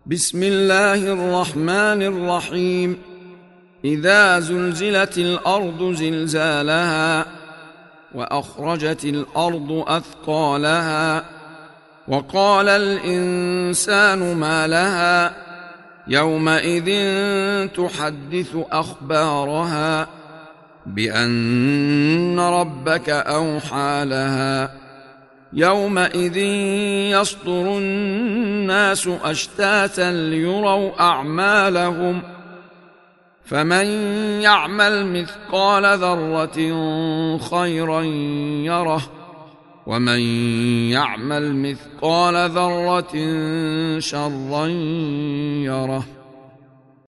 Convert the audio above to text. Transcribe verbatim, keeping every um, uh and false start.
بسم الله الرحمن الرحيم. إذا زلزلت الأرض زلزالها وأخرجت الأرض أثقالها وقال الإنسان ما لها يومئذ تحدث أخبارها بأن ربك أوحى لها يومئذ يصدر الناس أشتاتا ليروا أعمالهم فمن يعمل مثقال ذرة خيرا يره ومن يعمل مثقال ذرة شرا يره.